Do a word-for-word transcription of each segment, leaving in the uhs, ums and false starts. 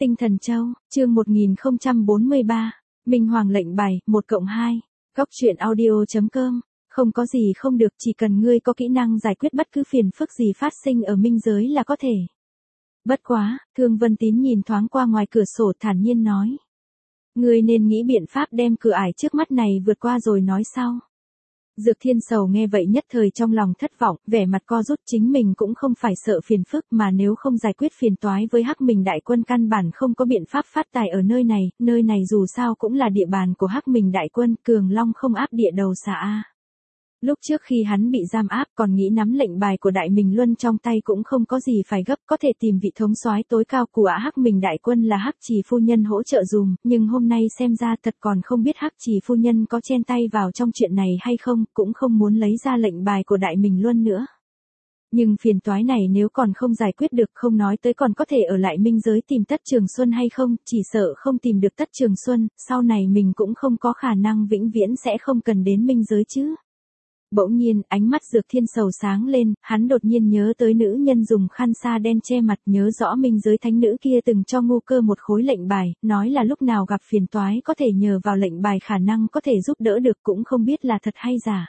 Tinh Thần Châu, chương một nghìn không trăm bốn mươi ba, Minh Hoàng lệnh bài, một cộng hai, góc truyện audio chấm com, không có gì không được, chỉ cần ngươi có kỹ năng giải quyết bất cứ phiền phức gì phát sinh ở minh giới là có thể. Bất quá, Thương Vân Tín nhìn thoáng qua ngoài cửa sổ thản nhiên nói. Ngươi nên nghĩ biện pháp đem cửa ải trước mắt này vượt qua rồi nói sau. Dược Thiên Sầu nghe vậy nhất thời trong lòng thất vọng, vẻ mặt co rút, chính mình cũng không phải sợ phiền phức mà nếu không giải quyết phiền toái với Hắc Mình Đại Quân căn bản không có biện pháp phát tài ở nơi này, nơi này dù sao cũng là địa bàn của Hắc Mình Đại Quân, Cường Long không áp địa đầu xà a. Lúc trước khi hắn bị giam áp còn nghĩ nắm lệnh bài của Đại Mình Luân trong tay cũng không có gì phải gấp, có thể tìm vị thống soái tối cao của Hắc Mình Đại Quân là Hắc Trì phu nhân hỗ trợ dùm, nhưng hôm nay xem ra thật còn không biết Hắc Trì phu nhân có chen tay vào trong chuyện này hay không, cũng không muốn lấy ra lệnh bài của Đại Mình Luân nữa. Nhưng phiền toái này nếu còn không giải quyết được, không nói tới còn có thể ở lại minh giới tìm Tất Trường Xuân hay không, chỉ sợ không tìm được Tất Trường Xuân, sau này mình cũng không có khả năng vĩnh viễn sẽ không cần đến minh giới chứ. Bỗng nhiên, ánh mắt Dược Thiên Sầu sáng lên, hắn đột nhiên nhớ tới nữ nhân dùng khăn sa đen che mặt, nhớ rõ minh giới thánh nữ kia từng cho Ngu Cơ một khối lệnh bài, nói là lúc nào gặp phiền toái có thể nhờ vào lệnh bài khả năng có thể giúp đỡ được, cũng không biết là thật hay giả.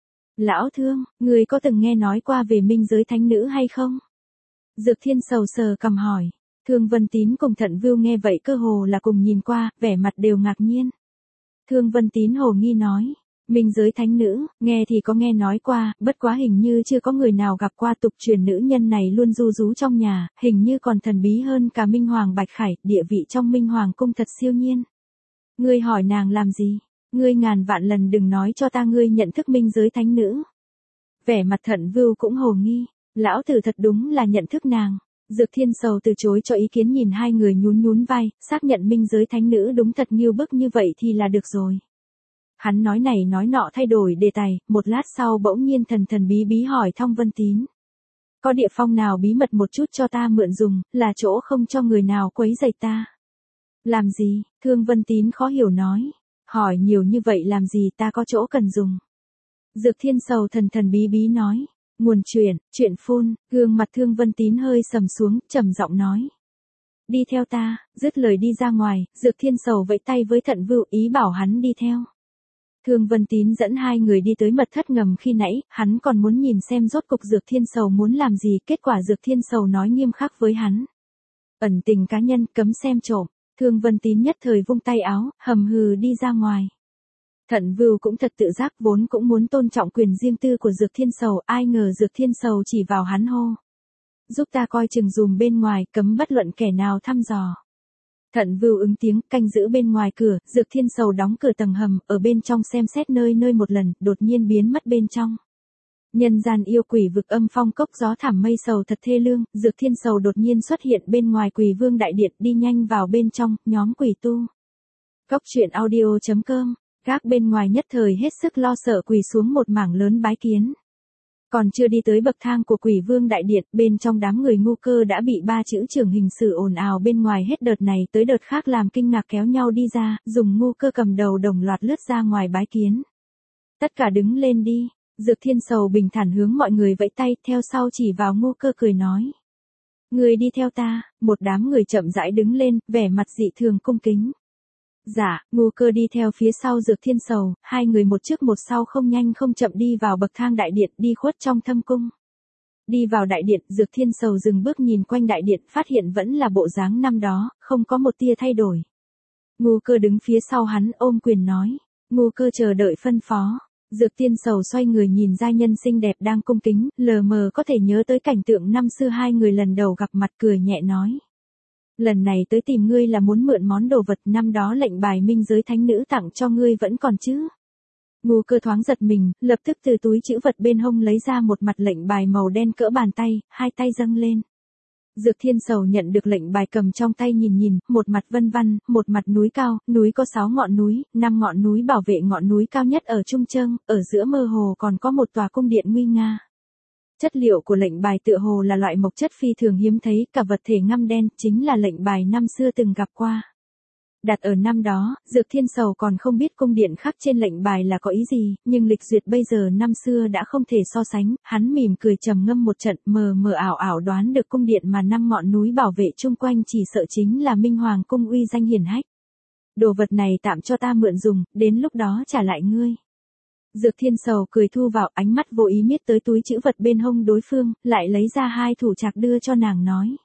Lão Thương, người có từng nghe nói qua về minh giới thánh nữ hay không? Dược Thiên Sầu sờ cằm hỏi. Thương Vân Tín cùng Thận Vưu nghe vậy cơ hồ là cùng nhìn qua, vẻ mặt đều ngạc nhiên. Thương Vân Tín hồ nghi nói. Minh giới thánh nữ, nghe thì có nghe nói qua, bất quá hình như chưa có người nào gặp qua, tục truyền nữ nhân này luôn ru rú trong nhà, hình như còn thần bí hơn cả Minh Hoàng Bạch Khải, địa vị trong Minh Hoàng cung thật siêu nhiên. Ngươi hỏi nàng làm gì? Ngươi ngàn vạn lần đừng nói cho ta ngươi nhận thức minh giới thánh nữ. Vẻ mặt Thận Vưu cũng hồ nghi, lão tử thật đúng là nhận thức nàng. Dược Thiên Sầu từ chối cho ý kiến, nhìn hai người nhún nhún vai, xác nhận minh giới thánh nữ đúng thật nghiêu bức như vậy thì là được rồi. Hắn nói này nói nọ thay đổi đề tài, một lát sau bỗng nhiên thần thần bí bí hỏi Thong Vân Tín. Có địa phong nào bí mật một chút cho ta mượn dùng, là chỗ không cho người nào quấy rầy ta. Làm gì? Thương Vân Tín khó hiểu nói. Hỏi nhiều như vậy làm gì, ta có chỗ cần dùng. Dược Thiên Sầu thần thần bí bí nói. Nguồn chuyện, chuyện phun, gương mặt Thương Vân Tín hơi sầm xuống, trầm giọng nói. Đi theo ta, dứt lời đi ra ngoài, Dược Thiên Sầu vẫy tay với Thận Vưu ý bảo hắn đi theo. Thương Vân Tín dẫn hai người đi tới mật thất ngầm khi nãy, hắn còn muốn nhìn xem rốt cục Dược Thiên Sầu muốn làm gì, kết quả Dược Thiên Sầu nói nghiêm khắc với hắn. Ẩn tình cá nhân, cấm xem trộm. Thương Vân Tín nhất thời vung tay áo, hầm hừ đi ra ngoài. Thận Vưu cũng thật tự giác, vốn cũng muốn tôn trọng quyền riêng tư của Dược Thiên Sầu, ai ngờ Dược Thiên Sầu chỉ vào hắn hô. Giúp ta coi chừng dùm bên ngoài, cấm bất luận kẻ nào thăm dò. Thận Vưu ứng tiếng, canh giữ bên ngoài cửa, Dược Thiên Sầu đóng cửa tầng hầm, ở bên trong xem xét nơi nơi một lần, đột nhiên biến mất bên trong. Nhân gian yêu quỷ vực âm phong cốc gió thảm mây sầu thật thê lương, Dược Thiên Sầu đột nhiên xuất hiện bên ngoài Quỷ Vương đại điện, đi nhanh vào bên trong, nhóm quỷ tu. Góc truyện audio chấm com, gác bên ngoài nhất thời hết sức lo sợ quỳ xuống một mảng lớn bái kiến. Còn chưa đi tới bậc thang của Quỷ Vương đại điện, bên trong đám người Ngu Cơ đã bị ba chữ trưởng hình sự ồn ào bên ngoài hết đợt này tới đợt khác làm kinh ngạc kéo nhau đi ra, dùng Ngu Cơ cầm đầu đồng loạt lướt ra ngoài bái kiến. Tất cả đứng lên đi, Dược Thiên Sầu bình thản hướng mọi người vẫy tay, theo sau chỉ vào Ngu Cơ cười nói. Người đi theo ta, một đám người chậm rãi đứng lên, vẻ mặt dị thường cung kính. Dạ, Ngu Cơ đi theo phía sau Dược Thiên Sầu, hai người một trước một sau không nhanh không chậm đi vào bậc thang đại điện, đi khuất trong thâm cung. Đi vào đại điện, Dược Thiên Sầu dừng bước nhìn quanh đại điện, phát hiện vẫn là bộ dáng năm đó, không có một tia thay đổi. Ngu Cơ đứng phía sau hắn ôm quyền nói. Ngu Cơ chờ đợi phân phó. Dược Thiên Sầu xoay người nhìn giai nhân xinh đẹp đang cung kính, lờ mờ có thể nhớ tới cảnh tượng năm xưa hai người lần đầu gặp mặt, cười nhẹ nói. Lần này tới tìm ngươi là muốn mượn món đồ vật năm đó lệnh bài minh giới thánh nữ tặng cho ngươi vẫn còn chứ. Ngu Cơ thoáng giật mình, lập tức từ túi trữ vật bên hông lấy ra một mặt lệnh bài màu đen cỡ bàn tay, hai tay dâng lên. Dược Thiên Sầu nhận được lệnh bài cầm trong tay nhìn nhìn, một mặt vân vân, một mặt núi cao, núi có sáu ngọn núi, năm ngọn núi bảo vệ ngọn núi cao nhất ở trung trưng, ở giữa mơ hồ còn có một tòa cung điện nguy nga. Chất liệu của lệnh bài tựa hồ là loại mộc chất phi thường hiếm thấy, cả vật thể ngăm đen, chính là lệnh bài năm xưa từng gặp qua. Đặt ở năm đó, Dược Thiên Sầu còn không biết cung điện khắc trên lệnh bài là có ý gì, nhưng lịch duyệt bây giờ năm xưa đã không thể so sánh, hắn mỉm cười trầm ngâm một trận, mờ mờ ảo ảo đoán được cung điện mà năm ngọn núi bảo vệ chung quanh chỉ sợ chính là Minh Hoàng cung uy danh hiển hách. Đồ vật này tạm cho ta mượn dùng, đến lúc đó trả lại ngươi. Dược Thiên Sầu cười thu vào, ánh mắt vô ý miết tới túi trữ vật bên hông đối phương, lại lấy ra hai thủ trạc đưa cho nàng nói.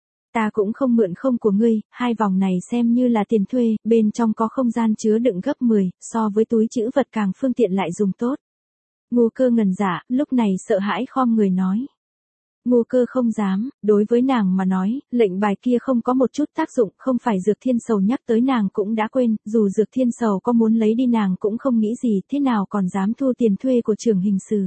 Ta cũng không mượn không của ngươi, hai vòng này xem như là tiền thuê, bên trong có không gian chứa đựng gấp mười, so với túi trữ vật càng phương tiện lại dùng tốt. Ngô Cơ ngần dạ, lúc này sợ hãi khom người nói. Ngô Cơ không dám, đối với nàng mà nói, lệnh bài kia không có một chút tác dụng, không phải Dược Thiên Sầu nhắc tới nàng cũng đã quên, dù Dược Thiên Sầu có muốn lấy đi nàng cũng không nghĩ gì, thế nào còn dám thu tiền thuê của trưởng hình sử.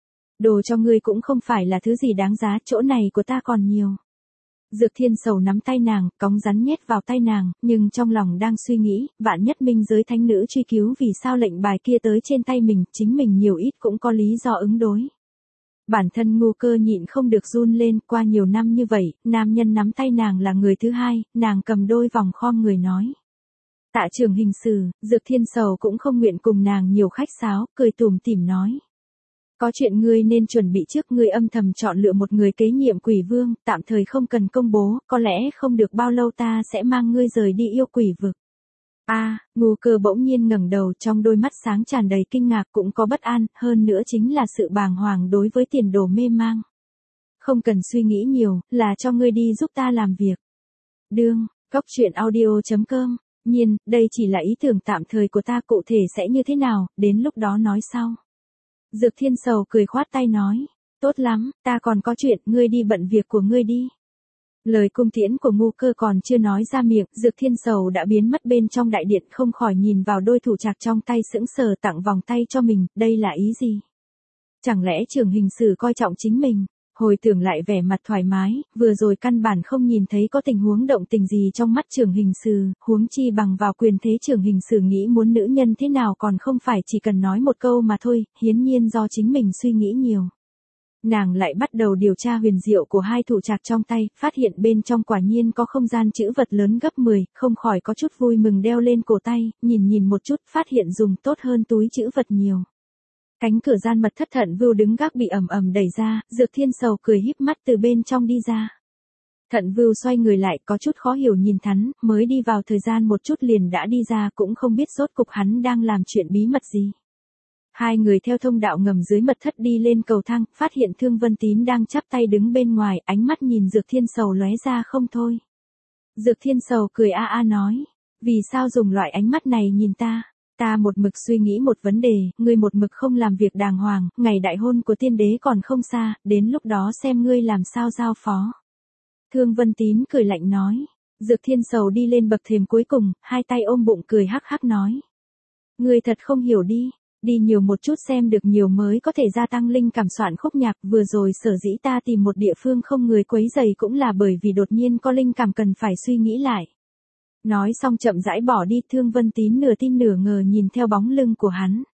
Đồ cho ngươi cũng không phải là thứ gì đáng giá, chỗ này của ta còn nhiều. Dược Thiên Sầu nắm tay nàng, cóng rắn nhét vào tay nàng, nhưng trong lòng đang suy nghĩ, vạn nhất minh giới thánh nữ truy cứu vì sao lệnh bài kia tới trên tay mình, chính mình nhiều ít cũng có lý do ứng đối. Bản thân Ngô Cơ nhịn không được run lên, qua nhiều năm như vậy, nam nhân nắm tay nàng là người thứ hai, nàng cầm đôi vòng khom người nói. Tạ trưởng hình sử, Dược Thiên Sầu cũng không nguyện cùng nàng nhiều khách sáo, cười tủm tỉm nói. Có chuyện ngươi nên chuẩn bị trước, ngươi âm thầm chọn lựa một người kế nhiệm quỷ vương, tạm thời không cần công bố, có lẽ không được bao lâu ta sẽ mang ngươi rời đi yêu quỷ vực. A, à, Ngô Cơ bỗng nhiên ngẩng đầu, trong đôi mắt sáng tràn đầy kinh ngạc, cũng có bất an, hơn nữa chính là sự bàng hoàng đối với tiền đồ mê mang. Không cần suy nghĩ nhiều, là cho ngươi đi giúp ta làm việc. Đương, góc truyện audio chấm com. Nhiên, đây chỉ là ý tưởng tạm thời của ta, cụ thể sẽ như thế nào, đến lúc đó nói sau. Dược Thiên Sầu cười khoát tay nói, tốt lắm, ta còn có chuyện, ngươi đi bận việc của ngươi đi. Lời cung tiễn của Ngô Cơ còn chưa nói ra miệng, Dược Thiên Sầu đã biến mất bên trong đại điện, không khỏi nhìn vào đôi thủ trạc trong tay sững sờ, tặng vòng tay cho mình, đây là ý gì? Chẳng lẽ trưởng hình sử coi trọng chính mình? Hồi tưởng lại vẻ mặt thoải mái, vừa rồi căn bản không nhìn thấy có tình huống động tình gì trong mắt trưởng hình sử, huống chi bằng vào quyền thế trưởng hình sử nghĩ muốn nữ nhân thế nào còn không phải chỉ cần nói một câu mà thôi, hiển nhiên do chính mình suy nghĩ nhiều. Nàng lại bắt đầu điều tra huyền diệu của hai thủ trạc trong tay, phát hiện bên trong quả nhiên có không gian trữ vật lớn gấp mười, không khỏi có chút vui mừng đeo lên cổ tay, nhìn nhìn một chút, phát hiện dùng tốt hơn túi trữ vật nhiều. Cánh cửa gian mật thất Thận Vưu đứng gác bị ầm ầm đẩy ra, Dược Thiên Sầu cười híp mắt từ bên trong đi ra. Thận Vưu xoay người lại, có chút khó hiểu nhìn hắn, mới đi vào thời gian một chút liền đã đi ra, cũng không biết rốt cục hắn đang làm chuyện bí mật gì. Hai người theo thông đạo ngầm dưới mật thất đi lên cầu thang, phát hiện Thương Vân Tín đang chắp tay đứng bên ngoài, ánh mắt nhìn Dược Thiên Sầu lóe ra không thôi. Dược Thiên Sầu cười a a nói, vì sao dùng loại ánh mắt này nhìn ta? Ta một mực suy nghĩ một vấn đề, ngươi một mực không làm việc đàng hoàng, ngày đại hôn của tiên đế còn không xa, đến lúc đó xem ngươi làm sao giao phó. Thương Vân Tín cười lạnh nói, Dược Thiên Sầu đi lên bậc thềm cuối cùng, hai tay ôm bụng cười hắc hắc nói. Ngươi thật không hiểu đi, đi nhiều một chút xem được nhiều mới có thể gia tăng linh cảm soạn khúc nhạc, vừa rồi sở dĩ ta tìm một địa phương không người quấy rầy cũng là bởi vì đột nhiên có linh cảm cần phải suy nghĩ lại. Nói xong chậm rãi bỏ đi, Thương Vân Tín nửa tin nửa ngờ nhìn theo bóng lưng của hắn.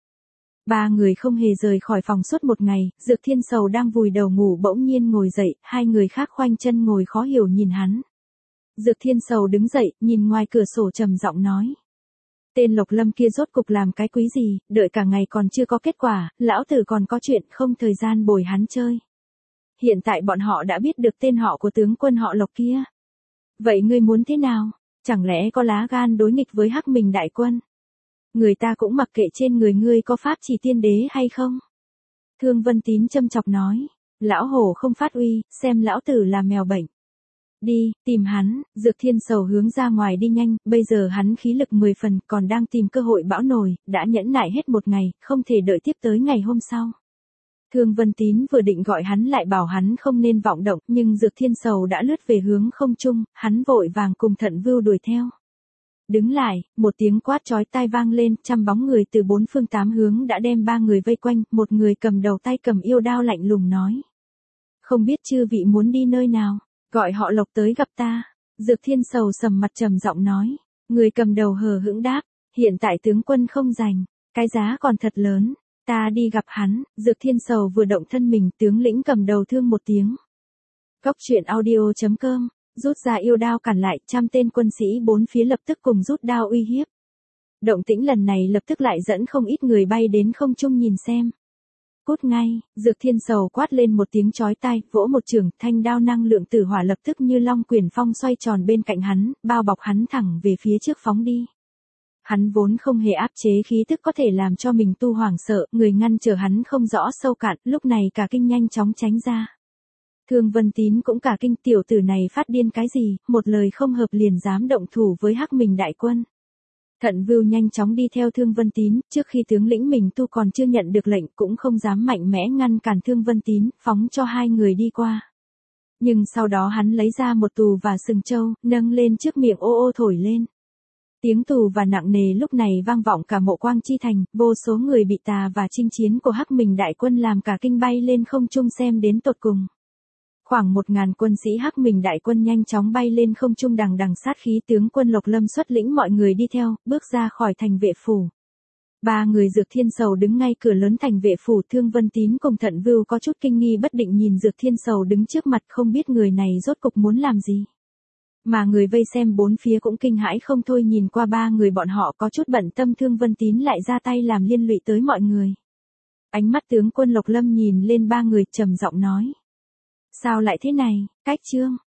Ba người không hề rời khỏi phòng suốt một ngày, Dược Thiên Sầu đang vùi đầu ngủ bỗng nhiên ngồi dậy, hai người khác khoanh chân ngồi khó hiểu nhìn hắn. Dược Thiên Sầu đứng dậy, nhìn ngoài cửa sổ trầm giọng nói. Tên Lộc Lâm kia rốt cục làm cái quý gì, đợi cả ngày còn chưa có kết quả, lão tử còn có chuyện không thời gian bồi hắn chơi. Hiện tại bọn họ đã biết được tên họ của tướng quân họ Lộc kia. Vậy ngươi muốn thế nào? Chẳng lẽ có lá gan đối nghịch với Hắc Mình đại quân? Người ta cũng mặc kệ trên người ngươi có pháp chỉ tiên đế hay không? Thương Vân Tín châm chọc nói, lão hổ không phát uy, xem lão tử là mèo bệnh. Đi, tìm hắn. Dược Thiên Sầu hướng ra ngoài đi nhanh, bây giờ hắn khí lực mười phần, còn đang tìm cơ hội bão nổi, đã nhẫn nại hết một ngày, không thể đợi tiếp tới ngày hôm sau. Thương Vân Tín vừa định gọi hắn lại bảo hắn không nên vọng động, nhưng Dược Thiên Sầu đã lướt về hướng không trung, hắn vội vàng cùng Thận Vưu đuổi theo. Đứng lại, một tiếng quát chói tai vang lên, trăm bóng người từ bốn phương tám hướng đã đem ba người vây quanh, một người cầm đầu tay cầm yêu đao lạnh lùng nói. Không biết chư vị muốn đi nơi nào, gọi họ Lộc tới gặp ta. Dược Thiên Sầu sầm mặt trầm giọng nói, người cầm đầu hờ hững đáp, hiện tại tướng quân không rành, cái giá còn thật lớn. Ta đi gặp hắn. Dược Thiên Sầu vừa động thân mình, tướng lĩnh cầm đầu thương một tiếng. Góc truyện audio chấm com rút ra yêu đao cản lại, trăm tên quân sĩ bốn phía lập tức cùng rút đao uy hiếp. Động tĩnh lần này lập tức lại dẫn không ít người bay đến không trung nhìn xem. Cút ngay, Dược Thiên Sầu quát lên một tiếng chói tai, vỗ một trường, thanh đao năng lượng tử hỏa lập tức như long quyển phong xoay tròn bên cạnh hắn, bao bọc hắn thẳng về phía trước phóng đi. Hắn vốn không hề áp chế khí tức có thể làm cho mình tu hoảng sợ, người ngăn trở hắn không rõ sâu cạn, lúc này cả kinh nhanh chóng tránh ra. Thương Vân Tín cũng cả kinh, tiểu tử này phát điên cái gì, một lời không hợp liền dám động thủ với Hắc Mình đại quân. Thận Vưu nhanh chóng đi theo Thương Vân Tín, trước khi tướng lĩnh mình tu còn chưa nhận được lệnh cũng không dám mạnh mẽ ngăn cản Thương Vân Tín, phóng cho hai người đi qua. Nhưng sau đó hắn lấy ra một tù và sừng trâu, nâng lên trước miệng ô ô thổi lên. Tiếng tù và nặng nề lúc này vang vọng cả Mộ Quang Chi Thành, vô số người bị tà và chinh chiến của Hắc Mình đại quân làm cả kinh bay lên không trung xem đến tột cùng. Khoảng một ngàn quân sĩ Hắc Mình đại quân nhanh chóng bay lên không trung đằng đằng sát khí, tướng quân Lộc Lâm xuất lĩnh mọi người đi theo, bước ra khỏi thành vệ phủ. Ba người Dược Thiên Sầu đứng ngay cửa lớn thành vệ phủ, Thương Vân Tín cùng Thận Vưu có chút kinh nghi bất định nhìn Dược Thiên Sầu đứng trước mặt, không biết người này rốt cục muốn làm gì. Mà người vây xem bốn phía cũng kinh hãi không thôi, nhìn qua ba người bọn họ có chút bận tâm, Thương Vân Tín lại ra tay làm liên lụy tới mọi người. Ánh mắt tướng quân Lộc Lâm nhìn lên ba người trầm giọng nói. Sao lại thế này, Cách Trương,